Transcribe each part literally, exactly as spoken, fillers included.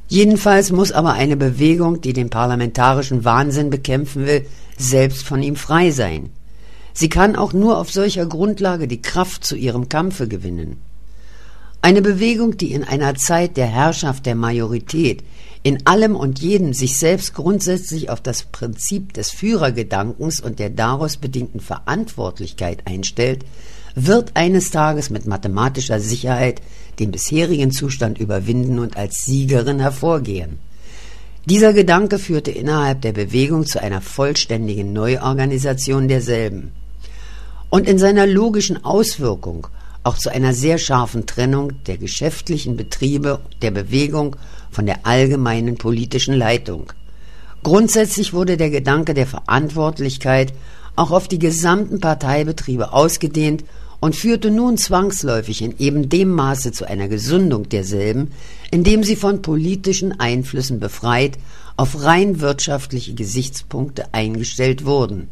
Jedenfalls muss aber eine Bewegung, die den parlamentarischen Wahnsinn bekämpfen will, selbst von ihm frei sein. Sie kann auch nur auf solcher Grundlage die Kraft zu ihrem Kampfe gewinnen. Eine Bewegung, die in einer Zeit der Herrschaft der Majorität in allem und jedem sich selbst grundsätzlich auf das Prinzip des Führergedankens und der daraus bedingten Verantwortlichkeit einstellt, wird eines Tages mit mathematischer Sicherheit den bisherigen Zustand überwinden und als Siegerin hervorgehen. Dieser Gedanke führte innerhalb der Bewegung zu einer vollständigen Neuorganisation derselben und in seiner logischen Auswirkung auch zu einer sehr scharfen Trennung der geschäftlichen Betriebe der Bewegung von der allgemeinen politischen Leitung. Grundsätzlich wurde der Gedanke der Verantwortlichkeit auch auf die gesamten Parteibetriebe ausgedehnt und führte nun zwangsläufig in eben dem Maße zu einer Gesundung derselben, indem sie von politischen Einflüssen befreit auf rein wirtschaftliche Gesichtspunkte eingestellt wurden.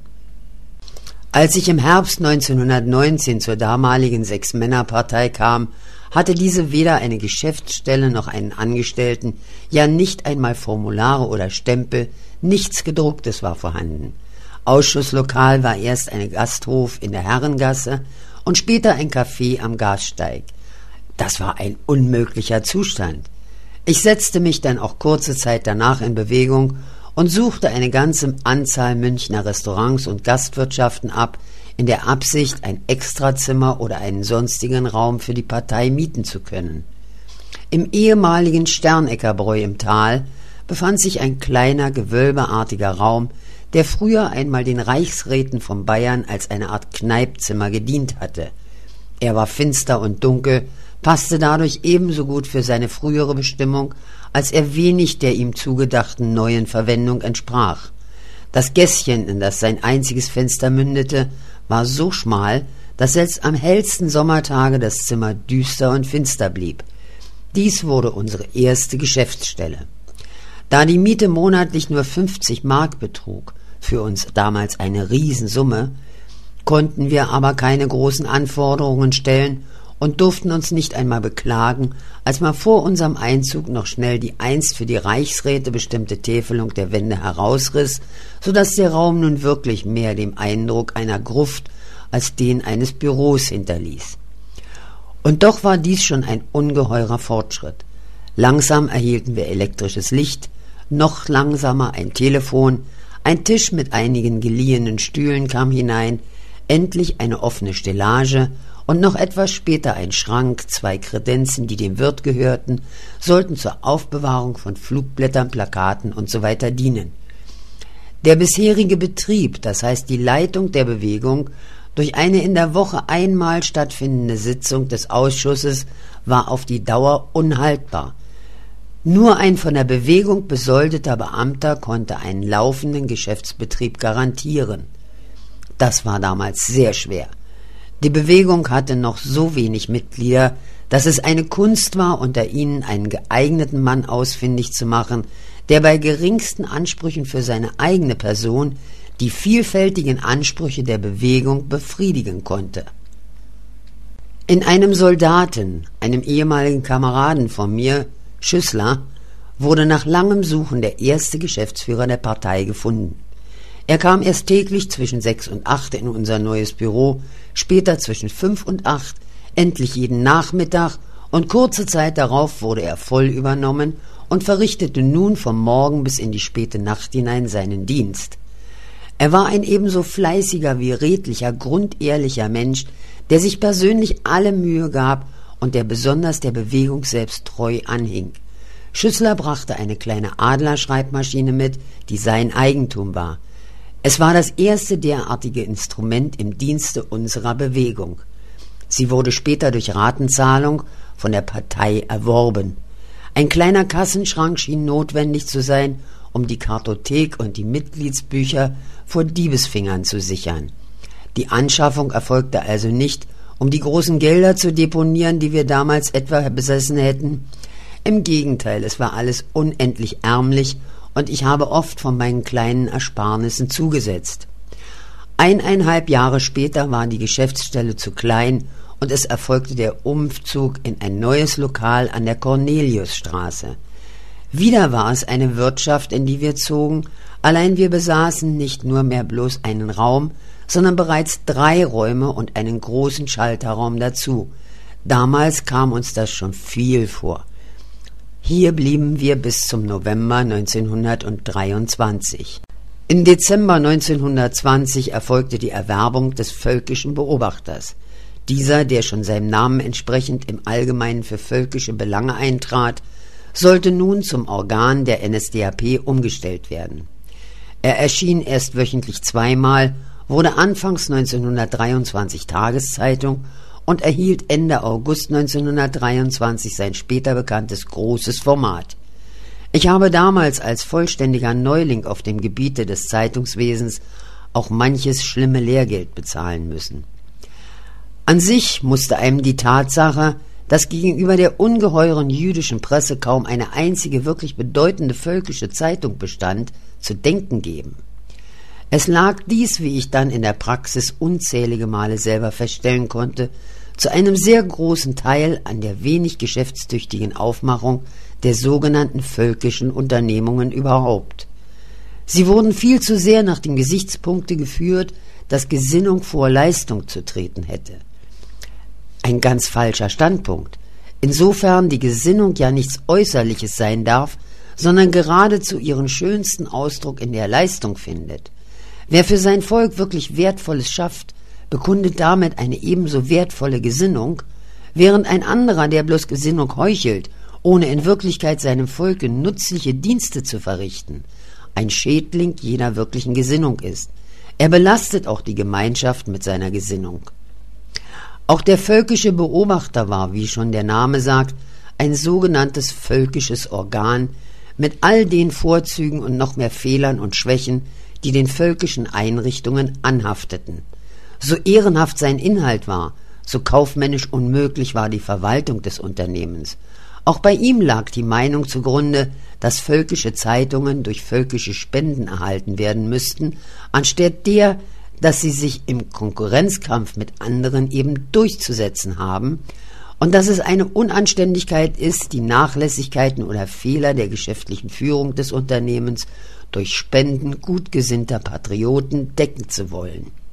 Als ich im Herbst neunzehnhundertneunzehn zur damaligen Sechs-Männer-Partei kam, hatte diese weder eine Geschäftsstelle noch einen Angestellten, ja nicht einmal Formulare oder Stempel, nichts Gedrucktes war vorhanden. Ausschusslokal war erst ein Gasthof in der Herrengasse und später ein Café am Gassteig. Das war ein unmöglicher Zustand. Ich setzte mich dann auch kurze Zeit danach in Bewegung und suchte eine ganze Anzahl Münchner Restaurants und Gastwirtschaften ab, in der Absicht, ein Extrazimmer oder einen sonstigen Raum für die Partei mieten zu können. Im ehemaligen Sterneckerbräu im Tal befand sich ein kleiner, gewölbeartiger Raum, der früher einmal den Reichsräten von Bayern als eine Art Kneipzimmer gedient hatte. Er war finster und dunkel, passte dadurch ebenso gut für seine frühere Bestimmung, als er wenig der ihm zugedachten neuen Verwendung entsprach. Das Gässchen, in das sein einziges Fenster mündete, war so schmal, dass selbst am hellsten Sommertage das Zimmer düster und finster blieb. Dies wurde unsere erste Geschäftsstelle. Da die Miete monatlich nur fünfzig Mark betrug, für uns damals eine Riesensumme, konnten wir aber keine großen Anforderungen stellen und durften uns nicht einmal beklagen, als man vor unserem Einzug noch schnell die einst für die Reichsräte bestimmte Täfelung der Wände herausriss, so dass der Raum nun wirklich mehr den Eindruck einer Gruft als den eines Büros hinterließ. Und doch war dies schon ein ungeheurer Fortschritt. Langsam erhielten wir elektrisches Licht, noch langsamer ein Telefon, ein Tisch mit einigen geliehenen Stühlen kam hinein, endlich eine offene Stellage und noch etwas später ein Schrank, zwei Kredenzen, die dem Wirt gehörten, sollten zur Aufbewahrung von Flugblättern, Plakaten usw. dienen. Der bisherige Betrieb, das heißt die Leitung der Bewegung, durch eine in der Woche einmal stattfindende Sitzung des Ausschusses war auf die Dauer unhaltbar. Nur ein von der Bewegung besoldeter Beamter konnte einen laufenden Geschäftsbetrieb garantieren. Das war damals sehr schwer. Die Bewegung hatte noch so wenig Mitglieder, dass es eine Kunst war, unter ihnen einen geeigneten Mann ausfindig zu machen, der bei geringsten Ansprüchen für seine eigene Person die vielfältigen Ansprüche der Bewegung befriedigen konnte. In einem Soldaten, einem ehemaligen Kameraden von mir, Schüssler, wurde nach langem Suchen der erste Geschäftsführer der Partei gefunden. Er kam erst täglich zwischen sechs und acht in unser neues Büro, später zwischen fünf und acht, endlich jeden Nachmittag, und kurze Zeit darauf wurde er voll übernommen und verrichtete nun vom Morgen bis in die späte Nacht hinein seinen Dienst. Er war ein ebenso fleißiger wie redlicher, grundehrlicher Mensch, der sich persönlich alle Mühe gab und der besonders der Bewegung selbst treu anhing. Schüssler brachte eine kleine Adler-Schreibmaschine mit, die sein Eigentum war. Es war das erste derartige Instrument im Dienste unserer Bewegung. Sie wurde später durch Ratenzahlung von der Partei erworben. Ein kleiner Kassenschrank schien notwendig zu sein, um die Kartothek und die Mitgliedsbücher vor Diebesfingern zu sichern. Die Anschaffung erfolgte also nicht, um die großen Gelder zu deponieren, die wir damals etwa besessen hätten. Im Gegenteil, es war alles unendlich ärmlich und ich habe oft von meinen kleinen Ersparnissen zugesetzt. Eineinhalb Jahre später war die Geschäftsstelle zu klein und es erfolgte der Umzug in ein neues Lokal an der Corneliusstraße. Wieder war es eine Wirtschaft, in die wir zogen, allein wir besaßen nicht nur mehr bloß einen Raum, sondern bereits drei Räume und einen großen Schalterraum dazu. Damals kam uns das schon viel vor. Hier blieben wir bis zum November neunzehnhundertdreiundzwanzig. Im Dezember neunzehnhundertzwanzig erfolgte die Erwerbung des völkischen Beobachters. Dieser, der schon seinem Namen entsprechend im Allgemeinen für völkische Belange eintrat, sollte nun zum Organ der N S D A P umgestellt werden. Er erschien erst wöchentlich zweimal, wurde anfangs neunzehnhundertdreiundzwanzig Tageszeitung und erhielt Ende August neunzehnhundertdreiundzwanzig sein später bekanntes großes Format. Ich habe damals als vollständiger Neuling auf dem Gebiete des Zeitungswesens auch manches schlimme Lehrgeld bezahlen müssen. An sich musste einem die Tatsache, dass gegenüber der ungeheuren jüdischen Presse kaum eine einzige wirklich bedeutende völkische Zeitung bestand, zu denken geben. Es lag dies, wie ich dann in der Praxis unzählige Male selber feststellen konnte, zu einem sehr großen Teil an der wenig geschäftstüchtigen Aufmachung der sogenannten völkischen Unternehmungen überhaupt. Sie wurden viel zu sehr nach dem Gesichtspunkte geführt, dass Gesinnung vor Leistung zu treten hätte. Ein ganz falscher Standpunkt, insofern die Gesinnung ja nichts Äußerliches sein darf, sondern geradezu ihren schönsten Ausdruck in der Leistung findet. Wer für sein Volk wirklich Wertvolles schafft, bekundet damit eine ebenso wertvolle Gesinnung, während ein anderer, der bloß Gesinnung heuchelt, ohne in Wirklichkeit seinem Volke nützliche Dienste zu verrichten, ein Schädling jener wirklichen Gesinnung ist. Er belastet auch die Gemeinschaft mit seiner Gesinnung. Auch der völkische Beobachter war, wie schon der Name sagt, ein sogenanntes völkisches Organ mit all den Vorzügen und noch mehr Fehlern und Schwächen, die den völkischen Einrichtungen anhafteten. So ehrenhaft sein Inhalt war, so kaufmännisch unmöglich war die Verwaltung des Unternehmens. Auch bei ihm lag die Meinung zugrunde, dass völkische Zeitungen durch völkische Spenden erhalten werden müssten, anstatt der, dass sie sich im Konkurrenzkampf mit anderen eben durchzusetzen haben und dass es eine Unanständigkeit ist, die Nachlässigkeiten oder Fehler der geschäftlichen Führung des Unternehmens durch Spenden gutgesinnter Patrioten decken zu wollen.